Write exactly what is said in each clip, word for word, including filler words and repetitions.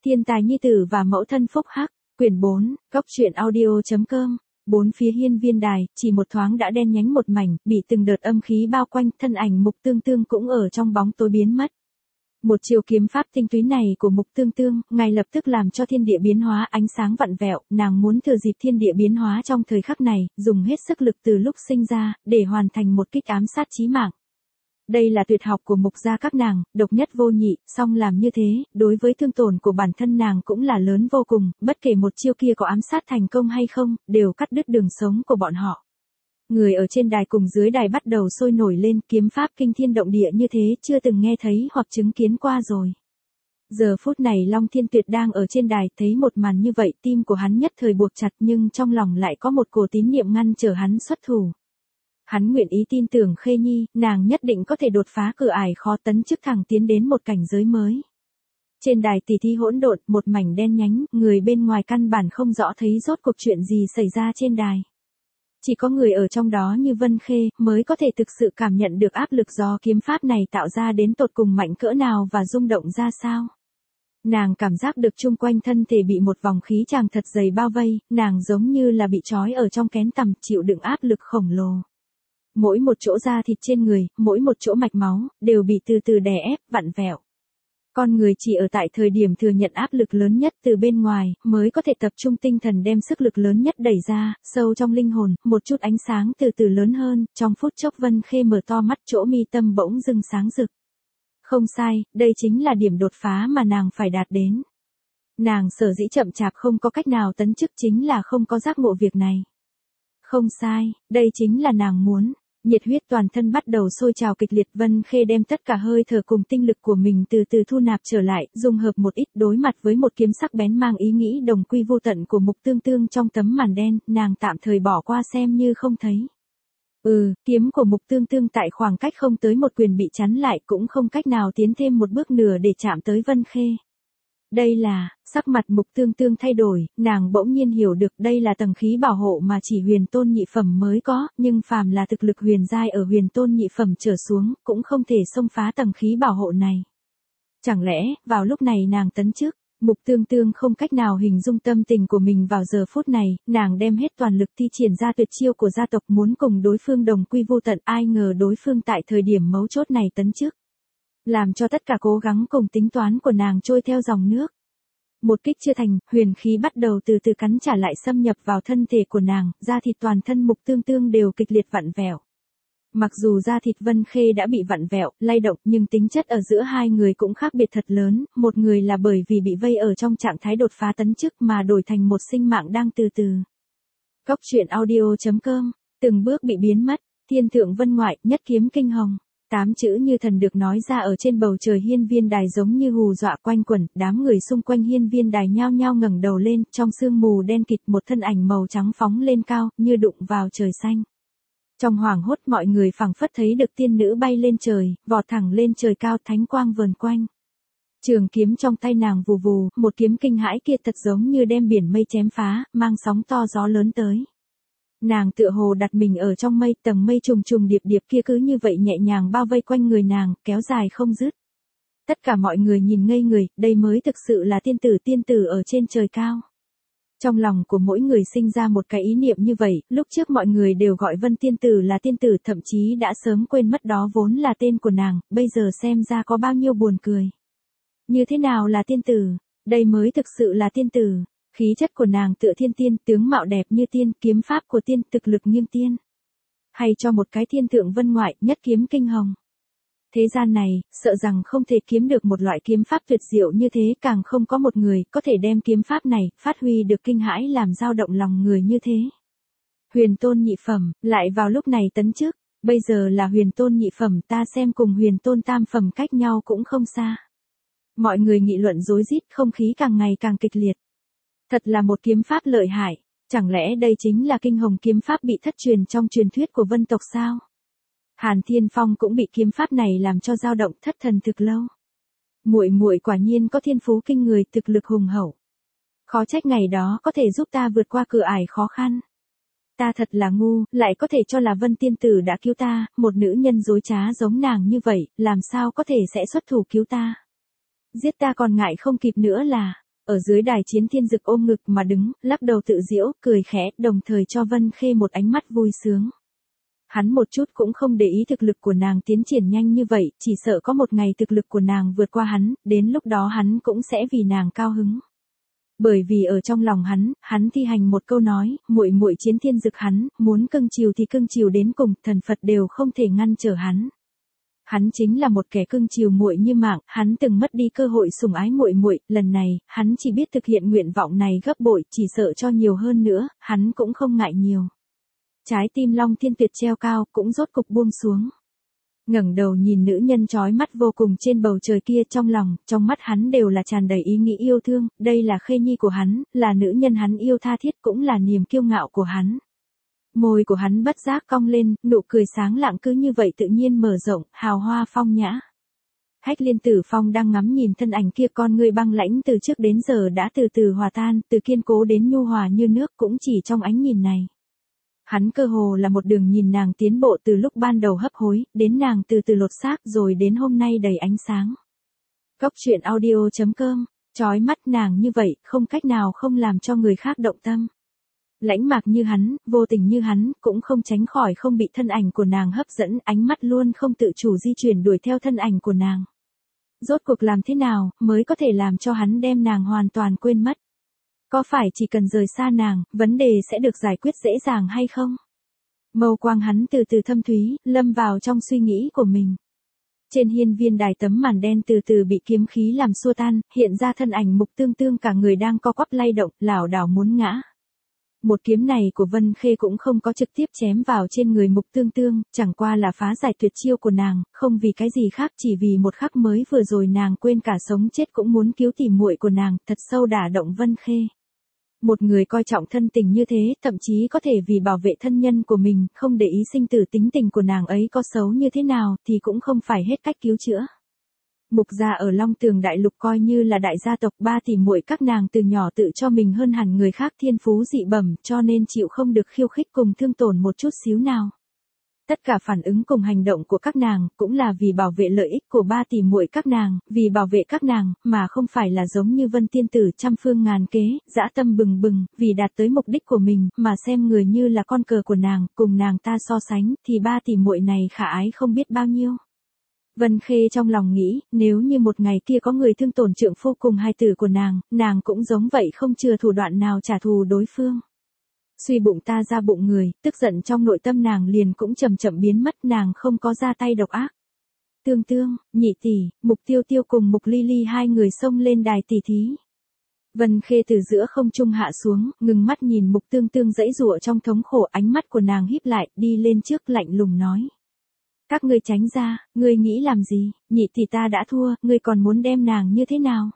Thiên tài nhi tử và mẫu thân phúc hắc, quyển bốn, góc truyện audio.com. Bốn phía hiên viên đài, chỉ một thoáng đã đen nhánh một mảnh, bị từng đợt âm khí bao quanh, thân ảnh Mục Tương Tương cũng ở trong bóng tối biến mất. Một chiều kiếm pháp tinh túy này của Mục Tương Tương, ngay lập tức làm cho thiên địa biến hóa, ánh sáng vặn vẹo, nàng muốn thừa dịp thiên địa biến hóa trong thời khắc này, dùng hết sức lực từ lúc sinh ra, để hoàn thành một kích ám sát chí mạng. Đây là tuyệt học của Mục gia các nàng, độc nhất vô nhị, song làm như thế, đối với thương tổn của bản thân nàng cũng là lớn vô cùng, bất kể một chiêu kia có ám sát thành công hay không, đều cắt đứt đường sống của bọn họ. Người ở trên đài cùng dưới đài bắt đầu sôi nổi lên, kiếm pháp kinh thiên động địa như thế chưa từng nghe thấy hoặc chứng kiến qua rồi. Giờ phút này Long Thiên Tuyệt đang ở trên đài, thấy một màn như vậy, tim của hắn nhất thời buộc chặt, nhưng trong lòng lại có một cổ tín niệm ngăn trở hắn xuất thủ. Hắn nguyện ý tin tưởng Khê Nhi, nàng nhất định có thể đột phá cửa ải khó, tấn chức thẳng tiến đến một cảnh giới mới. Trên đài tỷ thí hỗn độn, một mảnh đen nhánh, người bên ngoài căn bản không rõ thấy rốt cuộc chuyện gì xảy ra trên đài. Chỉ có người ở trong đó như Vân Khê, mới có thể thực sự cảm nhận được áp lực do kiếm pháp này tạo ra đến tột cùng mạnh cỡ nào và rung động ra sao. Nàng cảm giác được chung quanh thân thể bị một vòng khí tràng thật dày bao vây, nàng giống như là bị trói ở trong kén tằm, chịu đựng áp lực khổng lồ. Mỗi một chỗ da thịt trên người, mỗi một chỗ mạch máu, đều bị từ từ đè ép, vặn vẹo. Con người chỉ ở tại thời điểm thừa nhận áp lực lớn nhất từ bên ngoài, mới có thể tập trung tinh thần đem sức lực lớn nhất đẩy ra, sâu trong linh hồn, một chút ánh sáng từ từ lớn hơn, trong phút chốc Vân Khê mở to mắt, chỗ mi tâm bỗng dưng sáng rực. Không sai, đây chính là điểm đột phá mà nàng phải đạt đến. Nàng sở dĩ chậm chạp không có cách nào tấn chức chính là không có giác ngộ việc này. Không sai, đây chính là nàng muốn. Nhiệt huyết toàn thân bắt đầu sôi trào kịch liệt, Vân Khê đem tất cả hơi thở cùng tinh lực của mình từ từ thu nạp trở lại, dung hợp một ít, đối mặt với một kiếm sắc bén mang ý nghĩ đồng quy vô tận của Mục Tương Tương trong tấm màn đen, nàng tạm thời bỏ qua xem như không thấy. Ừ, kiếm của Mục Tương Tương tại khoảng cách không tới một quyền bị chắn lại, cũng không cách nào tiến thêm một bước nửa để chạm tới Vân Khê. Đây là, sắc mặt Mục Tương Tương thay đổi, nàng bỗng nhiên hiểu được đây là tầng khí bảo hộ mà chỉ huyền tôn nhị phẩm mới có, nhưng phàm là thực lực huyền giai ở huyền tôn nhị phẩm trở xuống, cũng không thể xông phá tầng khí bảo hộ này. Chẳng lẽ, vào lúc này nàng tấn chức, Mục Tương Tương không cách nào hình dung tâm tình của mình vào giờ phút này, nàng đem hết toàn lực thi triển ra tuyệt chiêu của gia tộc muốn cùng đối phương đồng quy vô tận, ai ngờ đối phương tại thời điểm mấu chốt này tấn chức. Làm cho tất cả cố gắng cùng tính toán của nàng trôi theo dòng nước. Một kích chưa thành, huyền khí bắt đầu từ từ cắn trả lại xâm nhập vào thân thể của nàng, da thịt toàn thân Mục Tương Tương đều kịch liệt vặn vẹo. Mặc dù da thịt Vân Khê đã bị vặn vẹo, lay động, nhưng tính chất ở giữa hai người cũng khác biệt thật lớn, một người là bởi vì bị vây ở trong trạng thái đột phá tấn chức mà đổi thành một sinh mạng đang từ từ. Góc truyện audio.com, từng bước bị biến mất, thiên thượng vân ngoại, nhất kiếm kinh hồng. Tám chữ như thần được nói ra ở trên bầu trời hiên viên đài giống như hù dọa quanh quẩn, đám người xung quanh hiên viên đài nhao nhao ngẩng đầu lên, trong sương mù đen kịt một thân ảnh màu trắng phóng lên cao, như đụng vào trời xanh. Trong hoảng hốt mọi người phảng phất thấy được tiên nữ bay lên trời, vọt thẳng lên trời cao, thánh quang vờn quanh. Trường kiếm trong tay nàng vù vù, một kiếm kinh hãi kia thật giống như đem biển mây chém phá, mang sóng to gió lớn tới. Nàng tựa hồ đặt mình ở trong mây, tầng mây trùng trùng điệp điệp kia cứ như vậy nhẹ nhàng bao vây quanh người nàng, kéo dài không dứt. Tất cả mọi người nhìn ngây người, đây mới thực sự là tiên tử tiên tử ở trên trời cao. Trong lòng của mỗi người sinh ra một cái ý niệm như vậy, lúc trước mọi người đều gọi Vân tiên tử là tiên tử, thậm chí đã sớm quên mất đó vốn là tên của nàng, bây giờ xem ra có bao nhiêu buồn cười. Như thế nào là tiên tử? Đây mới thực sự là tiên tử. Khí chất của nàng tựa thiên tiên, tướng mạo đẹp như tiên, kiếm pháp của tiên, thực lực nghiêng tiên. Hay cho một cái thiên thượng vân ngoại, nhất kiếm kinh hồng. Thế gian này, sợ rằng không thể kiếm được một loại kiếm pháp tuyệt diệu như thế, càng không có một người có thể đem kiếm pháp này phát huy được kinh hãi làm dao động lòng người như thế. Huyền tôn nhị phẩm, lại vào lúc này tấn chức, bây giờ là huyền tôn nhị phẩm, ta xem cùng huyền tôn tam phẩm cách nhau cũng không xa. Mọi người nghị luận rối rít, không khí càng ngày càng kịch liệt. Thật là một kiếm pháp lợi hại, chẳng lẽ đây chính là kinh hồng kiếm pháp bị thất truyền trong truyền thuyết của vân tộc sao? Hàn Thiên Phong cũng bị kiếm pháp này làm cho dao động thất thần thực lâu. Muội muội quả nhiên có thiên phú kinh người, thực lực hùng hậu. Khó trách ngày đó có thể giúp ta vượt qua cửa ải khó khăn. Ta thật là ngu, lại có thể cho là Vân tiên tử đã cứu ta, một nữ nhân dối trá giống nàng như vậy, làm sao có thể sẽ xuất thủ cứu ta? Giết ta còn ngại không kịp nữa là, Ở dưới đài Chiến Thiên Dực ôm ngực mà đứng, lắc đầu tự giễu, cười khẽ, đồng thời cho Vân Khê một ánh mắt vui sướng. Hắn một chút cũng không để ý thực lực của nàng tiến triển nhanh như vậy, chỉ sợ có một ngày thực lực của nàng vượt qua hắn, đến lúc đó hắn cũng sẽ vì nàng cao hứng. Bởi vì ở trong lòng hắn, hắn thi hành một câu nói, muội muội Chiến Thiên Dực hắn, muốn cưng chiều thì cưng chiều đến cùng, thần Phật đều không thể ngăn trở hắn. Hắn chính là một kẻ cưng chiều muội như mạng, hắn từng mất đi cơ hội sủng ái muội muội, lần này, hắn chỉ biết thực hiện nguyện vọng này gấp bội, chỉ sợ cho nhiều hơn nữa, hắn cũng không ngại nhiều. Trái tim Long Thiên Tuyệt treo cao, cũng rốt cục buông xuống. Ngẩng đầu nhìn nữ nhân chói mắt vô cùng trên bầu trời kia, trong lòng, trong mắt hắn đều là tràn đầy ý nghĩ yêu thương, đây là Khê Nhi của hắn, là nữ nhân hắn yêu tha thiết, cũng là niềm kiêu ngạo của hắn. Môi của hắn bất giác cong lên, nụ cười sáng lạng cứ như vậy tự nhiên mở rộng, hào hoa phong nhã. Hách Liên Tử Phong đang ngắm nhìn thân ảnh kia, con người băng lãnh từ trước đến giờ đã từ từ hòa tan, từ kiên cố đến nhu hòa như nước, cũng chỉ trong ánh nhìn này. Hắn cơ hồ là một đường nhìn nàng tiến bộ từ lúc ban đầu hấp hối, đến nàng từ từ lột xác, rồi đến hôm nay đầy ánh sáng. Cốc truyện audio chấm com, chói mắt nàng như vậy, không cách nào không làm cho người khác động tâm. Lãnh mạc như hắn, vô tình như hắn, cũng không tránh khỏi không bị thân ảnh của nàng hấp dẫn, ánh mắt luôn không tự chủ di chuyển đuổi theo thân ảnh của nàng. Rốt cuộc làm thế nào, mới có thể làm cho hắn đem nàng hoàn toàn quên mất? Có phải chỉ cần rời xa nàng, vấn đề sẽ được giải quyết dễ dàng hay không? Mâu quang hắn từ từ thâm thúy, lâm vào trong suy nghĩ của mình. Trên hiên viên đài tấm màn đen từ từ bị kiếm khí làm xua tan, hiện ra thân ảnh Mục Tương Tương cả người đang co quắp lay động, lảo đảo muốn ngã. Một kiếm này của Vân Khê cũng không có trực tiếp chém vào trên người Mục Tương Tương, chẳng qua là phá giải tuyệt chiêu của nàng, không vì cái gì khác, chỉ vì một khắc mới vừa rồi nàng quên cả sống chết cũng muốn cứu tỉ muội của nàng, thật sâu đả động Vân Khê. Một người coi trọng thân tình như thế, thậm chí có thể vì bảo vệ thân nhân của mình, không để ý sinh tử tính tình của nàng ấy có xấu như thế nào, thì cũng không phải hết cách cứu chữa. Mục gia ở Long Tường Đại Lục coi như là đại gia tộc, ba tỷ muội các nàng từ nhỏ tự cho mình hơn hẳn người khác, thiên phú dị bẩm, cho nên chịu không được khiêu khích cùng thương tổn một chút xíu nào. Tất cả phản ứng cùng hành động của các nàng, cũng là vì bảo vệ lợi ích của ba tỷ muội các nàng, vì bảo vệ các nàng, mà không phải là giống như Vân Tiên Tử trăm phương ngàn kế, dã tâm bừng bừng, vì đạt tới mục đích của mình, mà xem người như là con cờ của nàng, cùng nàng ta so sánh, thì ba tỷ muội này khả ái không biết bao nhiêu. Vân Khê trong lòng nghĩ, nếu như một ngày kia có người thương tổn trượng phu cùng hai tử của nàng, nàng cũng giống vậy, không chừa thủ đoạn nào trả thù đối phương. Suy bụng ta ra bụng người, tức giận trong nội tâm nàng liền cũng chậm chậm biến mất, nàng không có ra tay độc ác. Tương Tương, Nhị tỷ, Mục Tiêu Tiêu cùng Mục Ly Ly hai người xông lên đài tỷ thí. Vân Khê từ giữa không trung hạ xuống, ngừng mắt nhìn Mục Tương Tương giãy giụa trong thống khổ, ánh mắt của nàng híp lại, đi lên trước lạnh lùng nói. Các ngươi tránh ra, ngươi nghĩ làm gì, Nhị tỷ ta đã thua, ngươi còn muốn đem nàng như thế nào?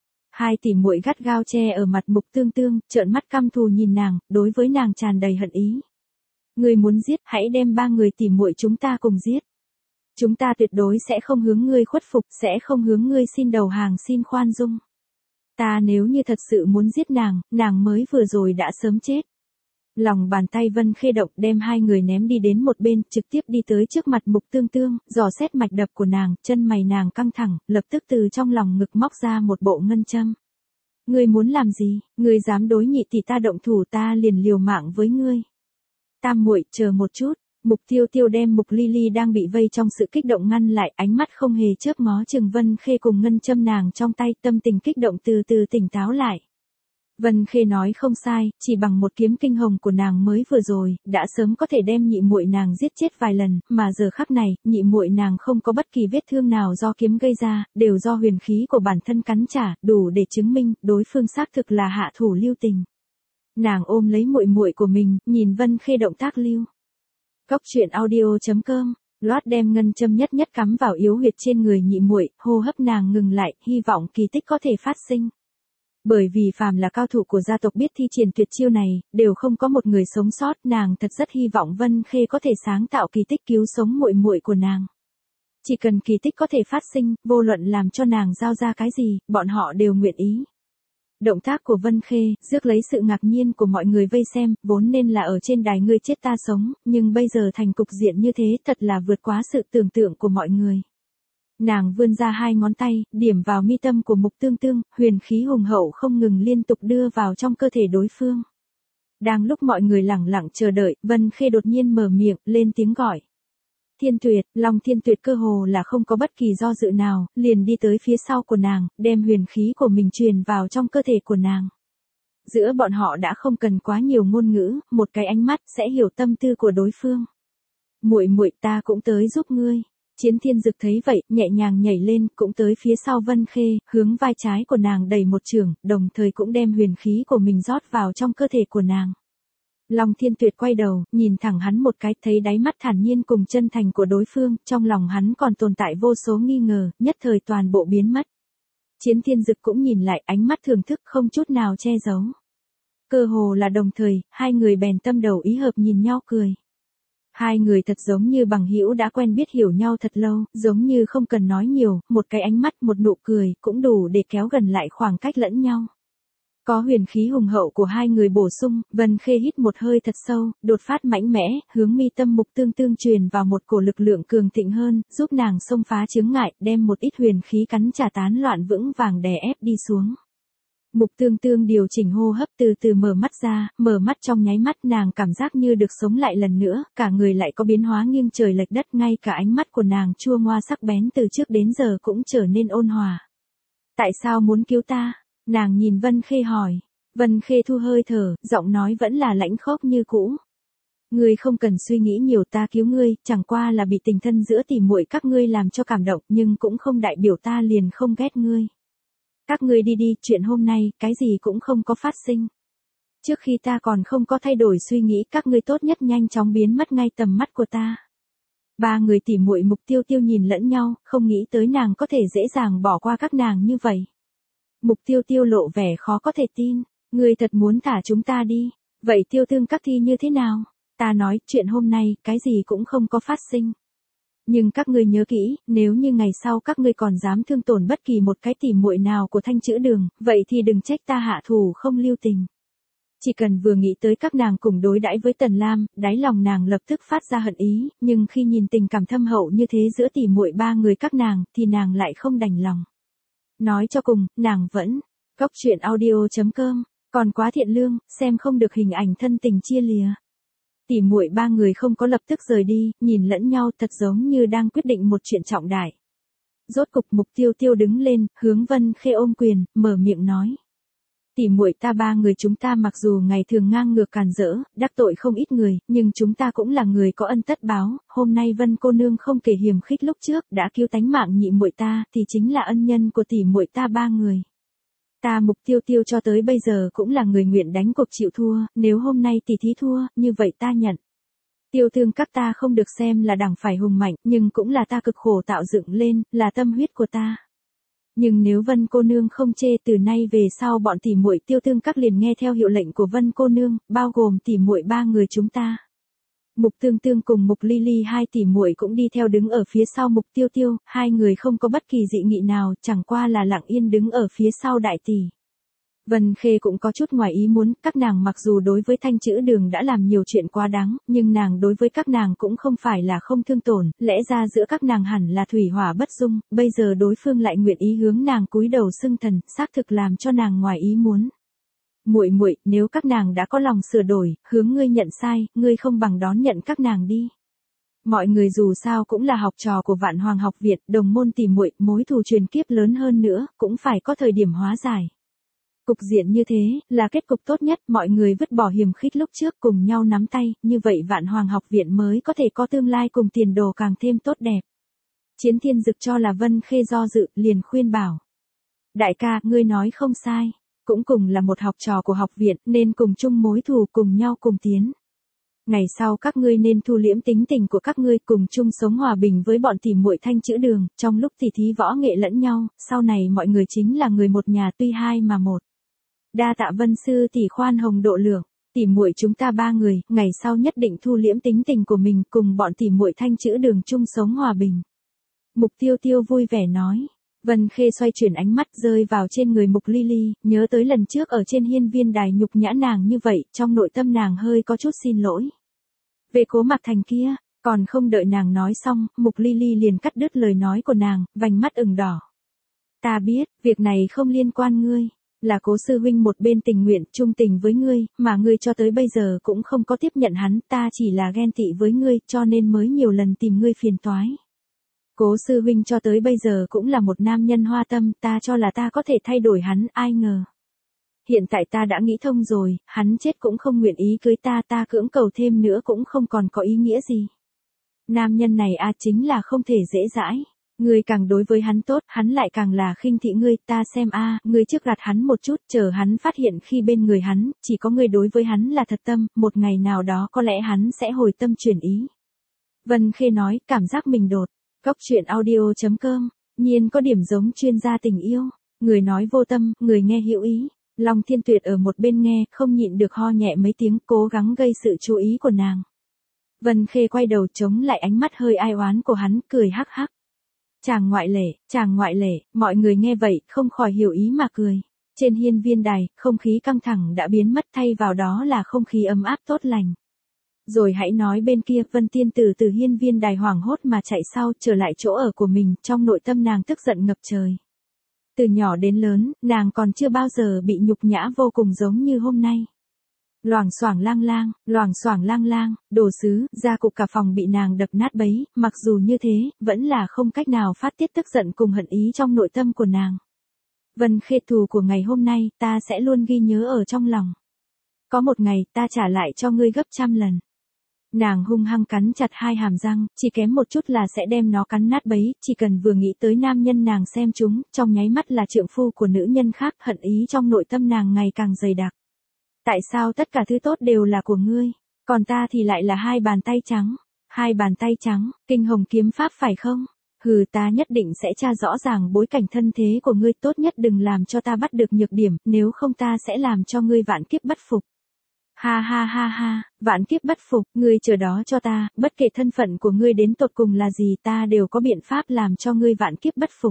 Hai tỷ muội gắt gao che ở mặt Mục Tương Tương, trợn mắt căm thù nhìn nàng, đối với nàng tràn đầy hận ý. Ngươi muốn giết, hãy đem ba người tỷ muội chúng ta cùng giết. Chúng ta tuyệt đối sẽ không hướng ngươi khuất phục, sẽ không hướng ngươi xin đầu hàng, xin khoan dung. Ta nếu như thật sự muốn giết nàng, nàng mới vừa rồi đã sớm chết. Lòng bàn tay Vân Khê động, đem hai người ném đi đến một bên, trực tiếp đi tới trước mặt Mục Tương Tương, dò xét mạch đập của nàng, chân mày nàng căng thẳng, lập tức từ trong lòng ngực móc ra một bộ ngân châm. Ngươi muốn làm gì, ngươi dám đối Nhị tỷ ta động thủ, ta liền liều mạng với ngươi. Tam muội, chờ một chút. Mục Tiêu Tiêu đem Mục Ly Ly đang bị vây trong sự kích động ngăn lại, ánh mắt không hề chớp ngó chừng Vân Khê cùng ngân châm nàng trong tay, tâm tình kích động từ từ tỉnh táo lại. Vân Khê nói không sai, chỉ bằng một kiếm kinh hồng của nàng mới vừa rồi, đã sớm có thể đem nhị muội nàng giết chết vài lần, mà giờ khắc này, nhị muội nàng không có bất kỳ vết thương nào do kiếm gây ra, đều do huyền khí của bản thân cắn trả, đủ để chứng minh đối phương xác thực là hạ thủ lưu tình. Nàng ôm lấy muội muội của mình, nhìn Vân Khê động tác lưu. Cốc truyện audio chấm com, loát đem ngân châm nhất nhất cắm vào yếu huyệt trên người nhị muội, hô hấp nàng ngừng lại, hy vọng kỳ tích có thể phát sinh. Bởi vì phàm là cao thủ của gia tộc biết thi triển tuyệt chiêu này, đều không có một người sống sót, nàng thật rất hy vọng Vân Khê có thể sáng tạo kỳ tích cứu sống muội muội của nàng. Chỉ cần kỳ tích có thể phát sinh, vô luận làm cho nàng giao ra cái gì, bọn họ đều nguyện ý. Động tác của Vân Khê, rước lấy sự ngạc nhiên của mọi người vây xem, vốn nên là ở trên đài ngươi chết ta sống, nhưng bây giờ thành cục diện như thế thật là vượt quá sự tưởng tượng của mọi người. Nàng vươn ra hai ngón tay, điểm vào mi tâm của Mục Tương Tương, huyền khí hùng hậu không ngừng liên tục đưa vào trong cơ thể đối phương. Đang lúc mọi người lẳng lặng chờ đợi, Vân Khê đột nhiên mở miệng, lên tiếng gọi. Thiên Tuyệt, Long Thiên Tuyệt cơ hồ là không có bất kỳ do dự nào, liền đi tới phía sau của nàng, đem huyền khí của mình truyền vào trong cơ thể của nàng. Giữa bọn họ đã không cần quá nhiều ngôn ngữ, một cái ánh mắt sẽ hiểu tâm tư của đối phương. Muội muội, ta cũng tới giúp ngươi. Chiến Thiên Dực thấy vậy, nhẹ nhàng nhảy lên, cũng tới phía sau Vân Khê, hướng vai trái của nàng đẩy một chưởng, đồng thời cũng đem huyền khí của mình rót vào trong cơ thể của nàng. Long Thiên Tuyệt quay đầu, nhìn thẳng hắn một cái, thấy đáy mắt thản nhiên cùng chân thành của đối phương, trong lòng hắn còn tồn tại vô số nghi ngờ, nhất thời toàn bộ biến mất. Chiến Thiên Dực cũng nhìn lại, ánh mắt thưởng thức không chút nào che giấu. Cơ hồ là đồng thời, hai người bèn tâm đầu ý hợp nhìn nhau cười. Hai người thật giống như bằng hữu đã quen biết hiểu nhau thật lâu, giống như không cần nói nhiều, một cái ánh mắt một nụ cười cũng đủ để kéo gần lại khoảng cách lẫn nhau. Có huyền khí hùng hậu của hai người bổ sung, Vân Khê hít một hơi thật sâu, đột phát mạnh mẽ, hướng mi tâm Mục Tương Tương truyền vào một cổ lực lượng cường thịnh hơn, giúp nàng xông phá chướng ngại, đem một ít huyền khí cắn trả tán loạn vững vàng đè ép đi xuống. Mục Tương Tương điều chỉnh hô hấp từ từ mở mắt ra, mở mắt trong nháy mắt nàng cảm giác như được sống lại lần nữa, cả người lại có biến hóa nghiêng trời lệch đất, ngay cả ánh mắt của nàng chua ngoa sắc bén từ trước đến giờ cũng trở nên ôn hòa. Tại sao muốn cứu ta? Nàng nhìn Vân Khê hỏi. Vân Khê thu hơi thở, giọng nói vẫn là lãnh khốc như cũ. Ngươi không cần suy nghĩ nhiều, ta cứu ngươi, chẳng qua là bị tình thân giữa tỉ muội các ngươi làm cho cảm động, nhưng cũng không đại biểu ta liền không ghét ngươi. Các ngươi đi đi, chuyện hôm nay, cái gì cũng không có phát sinh. Trước khi ta còn không có thay đổi suy nghĩ, các ngươi tốt nhất nhanh chóng biến mất ngay tầm mắt của ta. Ba người tỉ muội Mục Tiêu Tiêu nhìn lẫn nhau, không nghĩ tới nàng có thể dễ dàng bỏ qua các nàng như vậy. Mục Tiêu Tiêu lộ vẻ khó có thể tin, ngươi thật muốn thả chúng ta đi, vậy Tiêu Tương các thi như thế nào? Ta nói, chuyện hôm nay, cái gì cũng không có phát sinh. Nhưng các ngươi nhớ kỹ, nếu như ngày sau các ngươi còn dám thương tổn bất kỳ một cái tỉ muội nào của Thanh Chữ Đường, vậy thì đừng trách ta hạ thủ không lưu tình. Chỉ cần vừa nghĩ tới các nàng cùng đối đãi với Tần Lam, đáy lòng nàng lập tức phát ra hận ý, nhưng khi nhìn tình cảm thâm hậu như thế giữa tỉ muội ba người các nàng, thì nàng lại không đành lòng. Nói cho cùng, nàng vẫn, Cốc Truyện Audio chấm com, còn quá thiện lương, xem không được hình ảnh thân tình chia lìa. Tỉ muội ba người không có lập tức rời đi, nhìn lẫn nhau thật giống như đang quyết định một chuyện trọng đại. Rốt cục Mục Tiêu Tiêu đứng lên, hướng Vân Khê ôm quyền, mở miệng nói. Tỉ muội ta ba người chúng ta mặc dù ngày thường ngang ngược càn rỡ, đắc tội không ít người, nhưng chúng ta cũng là người có ân tất báo, hôm nay Vân cô nương không kể hiềm khích lúc trước, đã cứu tánh mạng nhị muội ta, thì chính là ân nhân của tỉ muội ta ba người. Ta Mục Tiêu Tiêu cho tới bây giờ cũng là người nguyện đánh cuộc chịu thua, nếu hôm nay tỷ thí thua, như vậy ta nhận. Tiêu Tương các ta không được xem là đẳng phải hùng mạnh, nhưng cũng là ta cực khổ tạo dựng lên, là tâm huyết của ta. Nhưng nếu Vân cô nương không chê, từ nay về sau bọn tỉ muội Tiêu Tương các liền nghe theo hiệu lệnh của Vân cô nương, bao gồm tỉ muội ba người chúng ta. Mục Tương Tương cùng Mục Ly Ly hai tỉ muội cũng đi theo đứng ở phía sau Mục Tiêu Tiêu, hai người không có bất kỳ dị nghị nào, chẳng qua là lặng yên đứng ở phía sau đại tỷ. Vân Khê cũng có chút ngoài ý muốn, các nàng mặc dù đối với Thanh Chữ Đường đã làm nhiều chuyện quá đáng, nhưng nàng đối với các nàng cũng không phải là không thương tổn, lẽ ra giữa các nàng hẳn là thủy hỏa bất dung, bây giờ đối phương lại nguyện ý hướng nàng cúi đầu xưng thần, xác thực làm cho nàng ngoài ý muốn. Muội muội, nếu các nàng đã có lòng sửa đổi, hướng ngươi nhận sai, ngươi không bằng đón nhận các nàng đi. Mọi người dù sao cũng là học trò của Vạn Hoàng học viện, đồng môn tỉ muội, mối thù truyền kiếp lớn hơn nữa, cũng phải có thời điểm hóa giải. Cục diện như thế, là kết cục tốt nhất, mọi người vứt bỏ hiềm khích lúc trước cùng nhau nắm tay, như vậy Vạn Hoàng học viện mới có thể có tương lai cùng tiền đồ càng thêm tốt đẹp. Chiến Thiên Dực cho là Vân Khê do dự, liền khuyên bảo. Đại ca, ngươi nói không sai, cũng cùng là một học trò của học viện, nên cùng chung mối thù cùng nhau cùng tiến. Ngày sau các ngươi nên thu liễm tính tình của các ngươi cùng chung sống hòa bình với bọn tỉ muội Thanh Chữ Đường, trong lúc tỉ thí võ nghệ lẫn nhau, sau này mọi người chính là người một nhà tuy hai mà một. Đa tạ Vân sư tỷ khoan hồng độ lượng, tỉ muội chúng ta ba người, ngày sau nhất định thu liễm tính tình của mình cùng bọn tỉ muội Thanh Chữ Đường chung sống hòa bình. Mục Tiêu Tiêu vui vẻ nói. Vân Khê xoay chuyển ánh mắt rơi vào trên người Mục Ly Ly, nhớ tới lần trước ở trên hiên viên đài nhục nhã nàng như vậy, trong nội tâm nàng hơi có chút xin lỗi. Về Cố Mạc Thành kia, Còn không đợi nàng nói xong, Mục Ly Ly liền cắt đứt lời nói của nàng, vành mắt ửng đỏ. Ta biết, việc này không liên quan ngươi. Là Cố sư huynh một bên tình nguyện trung tình với ngươi, mà ngươi cho tới bây giờ cũng không có tiếp nhận hắn, ta chỉ là ghen tị với ngươi, cho nên mới nhiều lần tìm ngươi phiền toái. Cố sư huynh cho tới bây giờ cũng là một nam nhân hoa tâm, ta cho là ta có thể thay đổi hắn, ai ngờ. Hiện tại ta đã nghĩ thông rồi, hắn chết cũng không nguyện ý cưới ta, ta cưỡng cầu thêm nữa cũng không còn có ý nghĩa gì. Nam nhân này a chính là không thể dễ dãi. Ngươi càng đối với hắn tốt, hắn lại càng là khinh thị ngươi, ta xem a, ngươi trước gạt hắn một chút, chờ hắn phát hiện khi bên người hắn, chỉ có ngươi đối với hắn là thật tâm, một ngày nào đó có lẽ hắn sẽ hồi tâm chuyển ý. Vân Khê nói, cảm giác mình đột. Cốc truyện audio chấm com, nhiên có điểm giống chuyên gia tình yêu, người nói vô tâm, người nghe hữu ý. Long Thiên Tuyệt ở một bên nghe, không nhịn được ho nhẹ mấy tiếng, cố gắng gây sự chú ý của nàng. Vân Khê quay đầu chống lại ánh mắt hơi ai oán của hắn, cười hắc hắc. Chàng ngoại lệ, chàng ngoại lệ, mọi người nghe vậy, không khỏi hiểu ý mà cười. Trên hiên viên đài, không khí căng thẳng đã biến mất, thay vào đó là không khí ấm áp tốt lành. Rồi hãy nói bên kia, Vân Tiên Tử từ hiên viên đài hoảng hốt mà chạy sau, trở lại chỗ ở của mình, trong nội tâm nàng tức giận ngập trời. Từ nhỏ đến lớn, nàng còn chưa bao giờ bị nhục nhã vô cùng giống như hôm nay. Loảng xoảng lang lang, loảng xoảng lang lang, đồ sứ, gia cục cả phòng bị nàng đập nát bấy, mặc dù như thế, vẫn là không cách nào phát tiết tức giận cùng hận ý trong nội tâm của nàng. Vân Khê, thù của ngày hôm nay, ta sẽ luôn ghi nhớ ở trong lòng. Có một ngày, ta trả lại cho ngươi gấp trăm lần. Nàng hung hăng cắn chặt hai hàm răng, chỉ kém một chút là sẽ đem nó cắn nát bấy, chỉ cần vừa nghĩ tới nam nhân nàng xem chúng, trong nháy mắt là trượng phu của nữ nhân khác, hận ý trong nội tâm nàng ngày càng dày đặc. Tại sao tất cả thứ tốt đều là của ngươi, còn ta thì lại là hai bàn tay trắng, hai bàn tay trắng, kinh hồng kiếm pháp phải không? Hừ, ta nhất định sẽ tra rõ ràng bối cảnh thân thế của ngươi, tốt nhất đừng làm cho ta bắt được nhược điểm, nếu không ta sẽ làm cho ngươi vạn kiếp bất phục. Ha ha ha ha, vạn kiếp bất phục, ngươi chờ đó cho ta, bất kể thân phận của ngươi đến tột cùng là gì, ta đều có biện pháp làm cho ngươi vạn kiếp bất phục.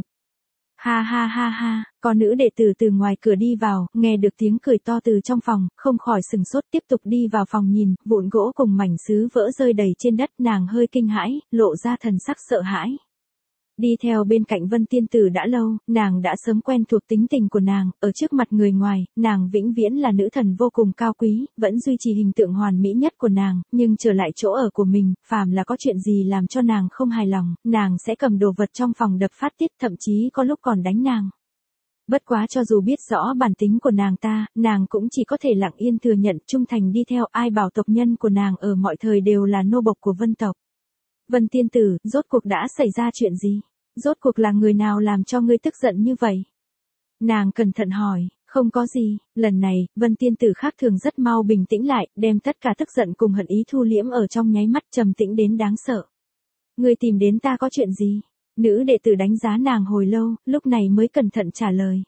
Ha ha ha ha, con nữ đệ tử từ ngoài cửa đi vào, nghe được tiếng cười to từ trong phòng, không khỏi sừng sốt, tiếp tục đi vào phòng nhìn, vụn gỗ cùng mảnh sứ vỡ rơi đầy trên đất, nàng hơi kinh hãi, lộ ra thần sắc sợ hãi. Đi theo bên cạnh Vân Tiên Tử đã lâu, nàng đã sớm quen thuộc tính tình của nàng, ở trước mặt người ngoài, nàng vĩnh viễn là nữ thần vô cùng cao quý, vẫn duy trì hình tượng hoàn mỹ nhất của nàng, nhưng trở lại chỗ ở của mình, phàm là có chuyện gì làm cho nàng không hài lòng, nàng sẽ cầm đồ vật trong phòng đập phát tiết, thậm chí có lúc còn đánh nàng. Bất quá cho dù biết rõ bản tính của nàng ta, nàng cũng chỉ có thể lặng yên thừa nhận, trung thành đi theo, ai bảo tộc nhân của nàng ở mọi thời đều là nô bộc của Vân tộc. Vân Tiên Tử, rốt cuộc đã xảy ra chuyện gì? Rốt cuộc là người nào làm cho ngươi tức giận như vậy? Nàng cẩn thận hỏi, không có gì, lần này, Vân Tiên Tử khác thường rất mau bình tĩnh lại, đem tất cả tức giận cùng hận ý thu liễm ở trong nháy mắt, trầm tĩnh đến đáng sợ. Ngươi tìm đến ta có chuyện gì? Nữ đệ tử đánh giá nàng hồi lâu, lúc này mới cẩn thận trả lời.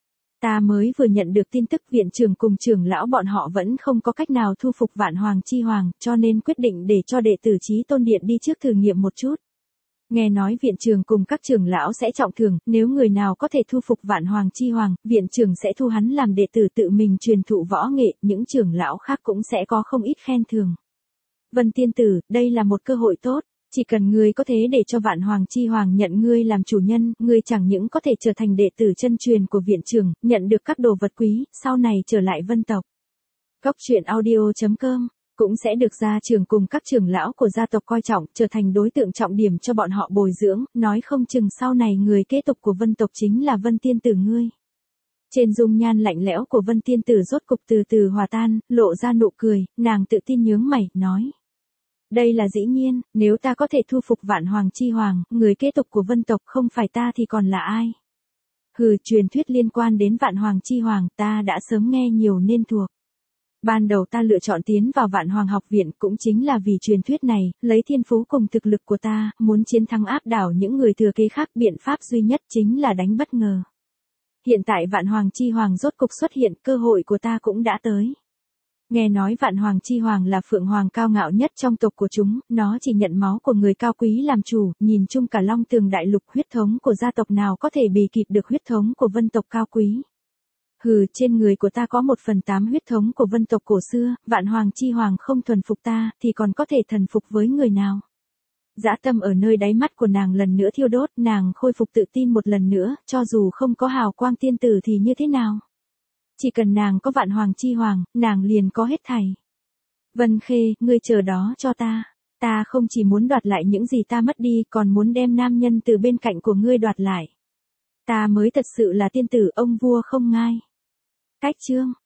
Ta mới vừa nhận được tin tức viện trưởng cùng trưởng lão bọn họ vẫn không có cách nào thu phục Vạn Hoàng Chi Hoàng, cho nên quyết định để cho đệ tử Chí Tôn Điện đi trước thử nghiệm một chút. Nghe nói viện trưởng cùng các trưởng lão sẽ trọng thưởng, nếu người nào có thể thu phục Vạn Hoàng Chi Hoàng, viện trưởng sẽ thu hắn làm đệ tử tự mình truyền thụ võ nghệ, những trưởng lão khác cũng sẽ có không ít khen thưởng. Vân Tiên Tử, đây là một cơ hội tốt. Chỉ cần ngươi có thế để cho Vạn Hoàng Chi Hoàng nhận ngươi làm chủ nhân, ngươi chẳng những có thể trở thành đệ tử chân truyền của viện trưởng, nhận được các đồ vật quý, sau này trở lại Vân tộc. Cốc truyện audio chấm com cũng sẽ được gia trưởng cùng các trưởng lão của gia tộc coi trọng, trở thành đối tượng trọng điểm cho bọn họ bồi dưỡng, nói không chừng sau này người kế tục của Vân tộc chính là Vân Tiên Tử ngươi. Trên dung nhan lạnh lẽo của Vân Tiên Tử rốt cục từ từ hòa tan, lộ ra nụ cười, nàng tự tin nhướng mày, nói. Đây là dĩ nhiên, nếu ta có thể thu phục Vạn Hoàng Chi Hoàng, người kế tục của Vân tộc không phải ta thì còn là ai? Hừ, truyền thuyết liên quan đến Vạn Hoàng Chi Hoàng, ta đã sớm nghe nhiều nên thuộc. Ban đầu ta lựa chọn tiến vào Vạn Hoàng học viện cũng chính là vì truyền thuyết này, lấy thiên phú cùng thực lực của ta, muốn chiến thắng áp đảo những người thừa kế khác, biện pháp duy nhất chính là đánh bất ngờ. Hiện tại Vạn Hoàng Chi Hoàng rốt cục xuất hiện, cơ hội của ta cũng đã tới. Nghe nói Vạn Hoàng Chi Hoàng là phượng hoàng cao ngạo nhất trong tộc của chúng, nó chỉ nhận máu của người cao quý làm chủ, nhìn chung cả Long Tường đại lục, huyết thống của gia tộc nào có thể bì kịp được huyết thống của Vân tộc cao quý. Hừ, trên người của ta có một phần tám huyết thống của Vân tộc cổ xưa, Vạn Hoàng Chi Hoàng không thuần phục ta, thì còn có thể thần phục với người nào? Dã tâm ở nơi đáy mắt của nàng lần nữa thiêu đốt, nàng khôi phục tự tin một lần nữa, cho dù không có hào quang tiên tử thì như thế nào. Chỉ cần nàng có vạn hoàng chi hoàng, nàng liền có hết thảy. Vân Khê, ngươi chờ đó cho ta. Ta không chỉ muốn đoạt lại những gì ta mất đi, còn muốn đem nam nhân từ bên cạnh của ngươi đoạt lại. Ta mới thật sự là tiên tử, ông vua không ngai. Cách chương